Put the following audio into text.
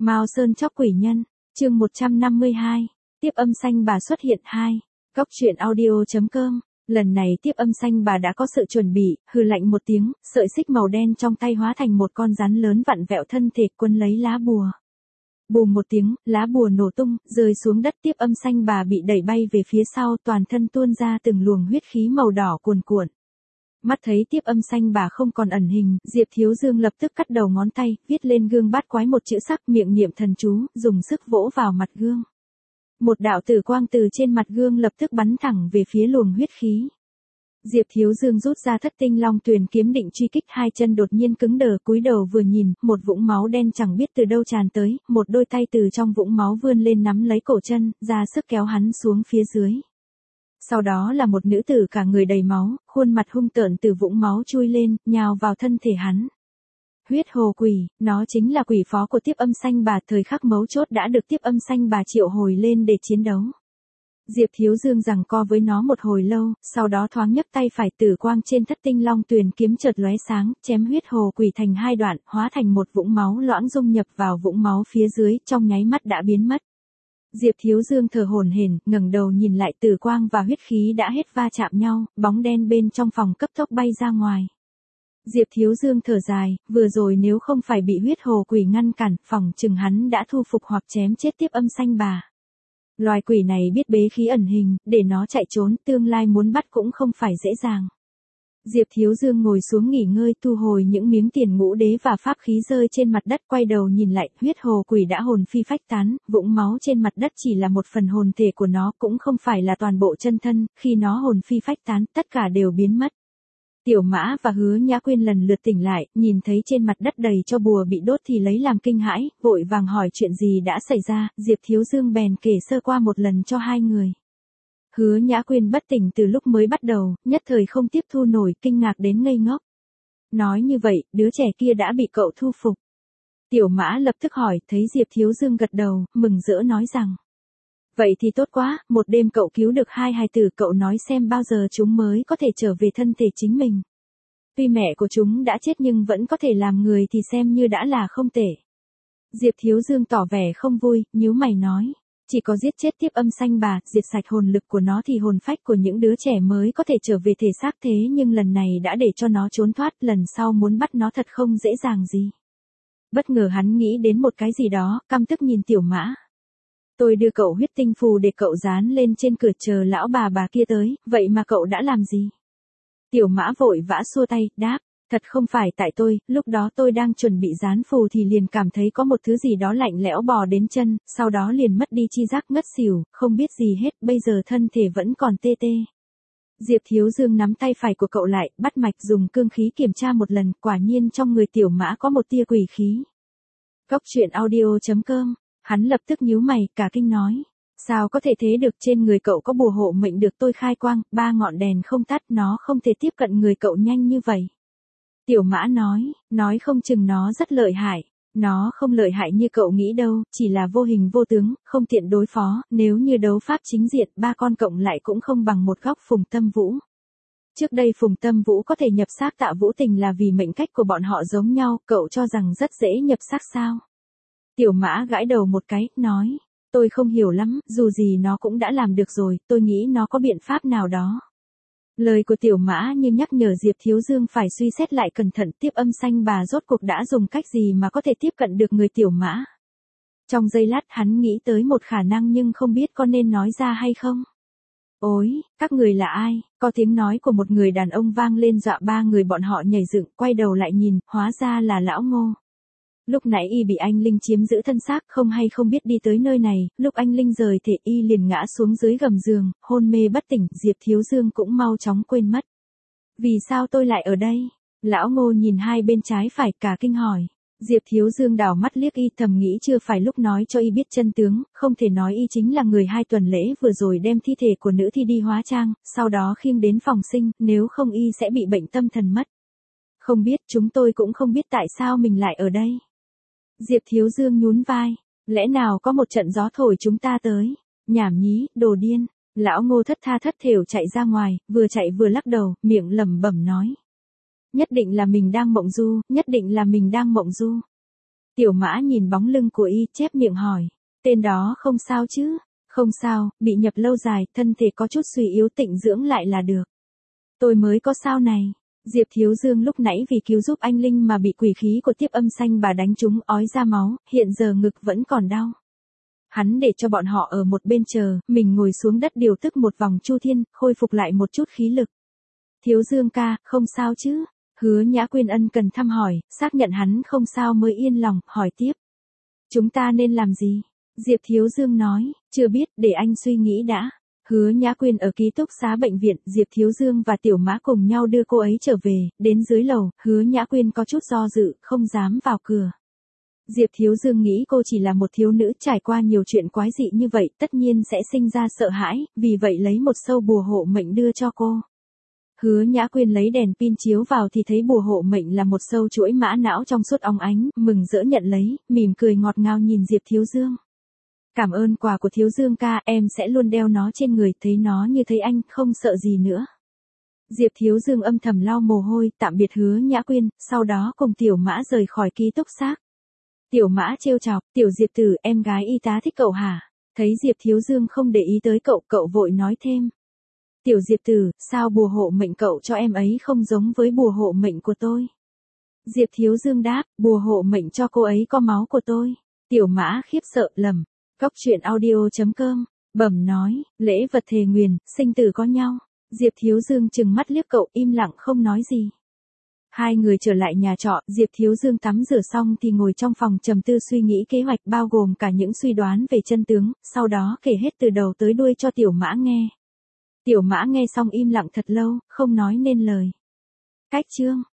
Mao Sơn chóc quỷ nhân, chương 152, tiếp âm xanh bà xuất hiện 2. Góc truyện audio.com. Lần này tiếp âm xanh bà đã có sự chuẩn bị, hừ lạnh một tiếng, sợi xích màu đen trong tay hóa thành một con rắn lớn vặn vẹo thân thể quân lấy lá bùa. Bùm một tiếng, lá bùa nổ tung, rơi xuống đất. Tiếp âm xanh bà bị đẩy bay về phía sau, toàn thân tuôn ra từng luồng huyết khí màu đỏ cuồn cuộn. Mắt thấy tiếp âm xanh bà không còn ẩn hình, Diệp Thiếu Dương lập tức cắt đầu ngón tay, viết lên gương bát quái một chữ sắc, miệng niệm thần chú, dùng sức vỗ vào mặt gương. Một đạo tử quang từ trên mặt gương lập tức bắn thẳng về phía luồng huyết khí. Diệp Thiếu Dương rút ra Thất Tinh Long Tuyền kiếm định truy kích, hai chân đột nhiên cứng đờ, cúi đầu vừa nhìn, một vũng máu đen chẳng biết từ đâu tràn tới, một đôi tay từ trong vũng máu vươn lên nắm lấy cổ chân, ra sức kéo hắn xuống phía dưới. Sau đó là một nữ tử cả người đầy máu, khuôn mặt hung tợn từ vũng máu chui lên, nhào vào thân thể hắn. Huyết hồ quỷ, nó chính là quỷ phó của tiếp âm xanh bà, thời khắc mấu chốt đã được tiếp âm xanh bà triệu hồi lên để chiến đấu. Diệp Thiếu Dương giằng co với nó một hồi lâu, sau đó thoáng nhấc tay phải, tử quang trên Thất Tinh Long Tuyền kiếm chợt lóe sáng, chém huyết hồ quỷ thành hai đoạn, hóa thành một vũng máu loãng dung nhập vào vũng máu phía dưới, trong nháy mắt đã biến mất. Diệp Thiếu Dương thở hổn hển, ngẩng đầu nhìn lại, tử quang và huyết khí đã hết va chạm nhau, bóng đen bên trong phòng cấp tốc bay ra ngoài. Diệp Thiếu Dương thở dài, vừa rồi nếu không phải bị huyết hồ quỷ ngăn cản, phòng chừng hắn đã thu phục hoặc chém chết tiếp âm xanh bà. Loài quỷ này biết bế khí ẩn hình, để nó chạy trốn, tương lai muốn bắt cũng không phải dễ dàng. Diệp Thiếu Dương ngồi xuống nghỉ ngơi, thu hồi những miếng tiền ngũ đế và pháp khí rơi trên mặt đất, quay đầu nhìn lại, huyết hồ quỷ đã hồn phi phách tán, vũng máu trên mặt đất chỉ là một phần hồn thể của nó, cũng không phải là toàn bộ chân thân, khi nó hồn phi phách tán, tất cả đều biến mất. Tiểu Mã và Hứa Nhã Quyên lần lượt tỉnh lại, nhìn thấy trên mặt đất đầy tro bùa bị đốt thì lấy làm kinh hãi, vội vàng hỏi chuyện gì đã xảy ra, Diệp Thiếu Dương bèn kể sơ qua một lần cho hai người. Hứa Nhã Quyên bất tỉnh từ lúc mới bắt đầu, nhất thời không tiếp thu nổi, kinh ngạc đến ngây ngốc. Nói như vậy, đứa trẻ kia đã bị cậu thu phục. Tiểu Mã lập tức hỏi, thấy Diệp Thiếu Dương gật đầu, mừng rỡ nói rằng. Vậy thì tốt quá, một đêm cậu cứu được hai hài tử, cậu nói xem bao giờ chúng mới có thể trở về thân thể chính mình. Tuy mẹ của chúng đã chết nhưng vẫn có thể làm người thì xem như đã là không tệ. Diệp Thiếu Dương tỏ vẻ không vui, nhíu mày nói. Chỉ có giết chết tiếp âm xanh bà, diệt sạch hồn lực của nó thì hồn phách của những đứa trẻ mới có thể trở về thể xác, thế nhưng lần này đã để cho nó trốn thoát, lần sau muốn bắt nó thật không dễ dàng gì. Bất ngờ hắn nghĩ đến một cái gì đó, căm tức nhìn Tiểu Mã. Tôi đưa cậu huyết tinh phù để cậu dán lên trên cửa chờ lão bà kia tới, vậy mà cậu đã làm gì? Tiểu Mã vội vã xua tay, đáp, thật không phải tại tôi, lúc đó tôi đang chuẩn bị dán phù thì liền cảm thấy có một thứ gì đó lạnh lẽo bò đến chân, sau đó liền mất đi chi giác, ngất xỉu, không biết gì hết, bây giờ thân thể vẫn còn tê tê. Diệp Thiếu Dương nắm tay phải của cậu lại, bắt mạch dùng cương khí kiểm tra một lần, quả nhiên trong người Tiểu Mã có một tia quỷ khí. Góc truyện audio.com. Hắn lập tức nhíu mày, cả kinh nói. Sao có thể thế được, trên người cậu có bùa hộ mệnh được tôi khai quang, 3 ngọn đèn không tắt, nó không thể tiếp cận người cậu nhanh như vậy. Tiểu Mã nói không chừng nó rất lợi hại. Nó không lợi hại như cậu nghĩ đâu, chỉ là vô hình vô tướng, không tiện đối phó, nếu như đấu pháp chính diện, 3 con cộng lại cũng không bằng một góc Phùng Tâm Vũ. Trước đây Phùng Tâm Vũ có thể nhập xác Tạ Vũ Tình là vì mệnh cách của bọn họ giống nhau, cậu cho rằng rất dễ nhập xác sao? Tiểu Mã gãi đầu một cái, nói, tôi không hiểu lắm, dù gì nó cũng đã làm được rồi, tôi nghĩ nó có biện pháp nào đó. Lời của Tiểu Mã như nhắc nhở Diệp Thiếu Dương phải suy xét lại cẩn thận, tiếp âm xanh bà rốt cuộc đã dùng cách gì mà có thể tiếp cận được người Tiểu Mã. Trong giây lát hắn nghĩ tới một khả năng nhưng không biết có nên nói ra hay không. Ôi, các người là ai? Có tiếng nói của một người đàn ông vang lên, dọa 3 người bọn họ nhảy dựng, quay đầu lại nhìn, hóa ra là lão Ngô. Lúc nãy y bị anh Linh chiếm giữ thân xác, không hay không biết đi tới nơi này, lúc anh Linh rời thể y liền ngã xuống dưới gầm giường, hôn mê bất tỉnh, Diệp Thiếu Dương cũng mau chóng quên mất. Vì sao tôi lại ở đây? Lão Ngô nhìn hai bên trái phải, cả kinh hỏi. Diệp Thiếu Dương đảo mắt liếc y, thầm nghĩ chưa phải lúc nói cho y biết chân tướng, không thể nói y chính là người 2 tuần lễ vừa rồi đem thi thể của nữ thi đi hóa trang, sau đó khiêng đến phòng sinh, nếu không y sẽ bị bệnh tâm thần mất. Không biết, chúng tôi cũng không biết tại sao mình lại ở đây. Diệp Thiếu Dương nhún vai, lẽ nào có một trận gió thổi chúng ta tới, nhảm nhí, đồ điên. Lão Ngô thất tha thất thểu chạy ra ngoài, vừa chạy vừa lắc đầu, miệng lẩm bẩm nói. Nhất định là mình đang mộng du, nhất định là mình đang mộng du. Tiểu Mã nhìn bóng lưng của y, chép miệng hỏi. Tên đó không sao chứ? Không sao, bị nhập lâu dài, thân thể có chút suy yếu, tịnh dưỡng lại là được. Tôi mới có sao này. Diệp Thiếu Dương lúc nãy vì cứu giúp anh Linh mà bị quỷ khí của Tiếp Âm Xanh Bà đánh trúng, ói ra máu, hiện giờ ngực vẫn còn đau. Hắn để cho bọn họ ở một bên chờ, mình ngồi xuống đất điều tức một vòng chu thiên, khôi phục lại một chút khí lực. Thiếu Dương ca, không sao chứ? Hứa Nhã Quyên ân cần thăm hỏi, xác nhận hắn không sao mới yên lòng, hỏi tiếp. Chúng ta nên làm gì? Diệp Thiếu Dương nói, chưa biết, để anh suy nghĩ đã. Hứa Nhã Quyên ở ký túc xá bệnh viện, Diệp Thiếu Dương và Tiểu Mã cùng nhau đưa cô ấy trở về, đến dưới lầu, Hứa Nhã Quyên có chút do dự, không dám vào cửa. Diệp Thiếu Dương nghĩ cô chỉ là một thiếu nữ trải qua nhiều chuyện quái dị như vậy, tất nhiên sẽ sinh ra sợ hãi, vì vậy lấy một sâu bùa hộ mệnh đưa cho cô. Hứa Nhã Quyên lấy đèn pin chiếu vào thì thấy bùa hộ mệnh là một sâu chuỗi mã não trong suốt óng ánh, mừng rỡ nhận lấy, mỉm cười ngọt ngào nhìn Diệp Thiếu Dương. Cảm ơn quà của Thiếu Dương ca, em sẽ luôn đeo nó trên người, thấy nó như thấy anh, không sợ gì nữa. Diệp Thiếu Dương âm thầm lau mồ hôi, tạm biệt Hứa Nhã Quyên, sau đó cùng Tiểu Mã rời khỏi ký túc xá. Tiểu Mã trêu chọc, Tiểu Diệp tử, em gái y tá thích cậu hả? Thấy Diệp Thiếu Dương không để ý tới cậu, cậu vội nói thêm. Tiểu Diệp tử, sao bùa hộ mệnh cậu cho em ấy không giống với bùa hộ mệnh của tôi? Diệp Thiếu Dương đáp, bùa hộ mệnh cho cô ấy có máu của tôi. Tiểu Mã khiếp sợ, lầm. Cóc truyện audio.com, bẩm nói, lễ vật thề nguyền, sinh tử có nhau. Diệp Thiếu Dương trừng mắt liếc cậu, im lặng không nói gì. Hai người trở lại nhà trọ, Diệp Thiếu Dương tắm rửa xong thì ngồi trong phòng trầm tư suy nghĩ kế hoạch, bao gồm cả những suy đoán về chân tướng, sau đó kể hết từ đầu tới đuôi cho Tiểu Mã nghe. Tiểu Mã nghe xong im lặng thật lâu, không nói nên lời. Cách chương